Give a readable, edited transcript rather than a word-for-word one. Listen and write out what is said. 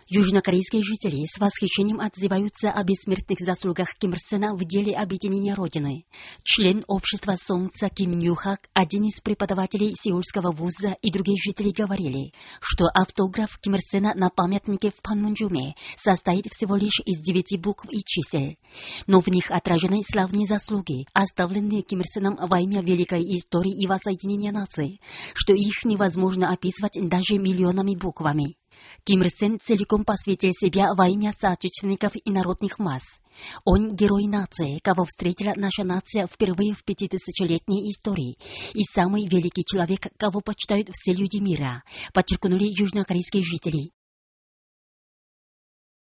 Южнокорейские жители с восхищением отзываются о бессмертных заслугах Ким Ир Сена в деле объединения Родины. Член общества Солнца Ким Нюхак, один из преподавателей Сеульского вуза и другие жители говорили, что автограф Ким Ир Сена на памятнике в Панмунджуме состоит всего лишь из 9 букв и чисел. Но в них отражены славные заслуги, оставленные Ким Ир Сеном во имя великой истории и воссоединения наций, что их невозможно описывать даже миллионами буквами. Ким Ир Сен целиком посвятил себя во имя соотечественников и народных масс. Он герой нации, кого встретила наша нация впервые в 5000-летней истории, и самый великий человек, кого почитают все люди мира, подчеркнули южнокорейские жители.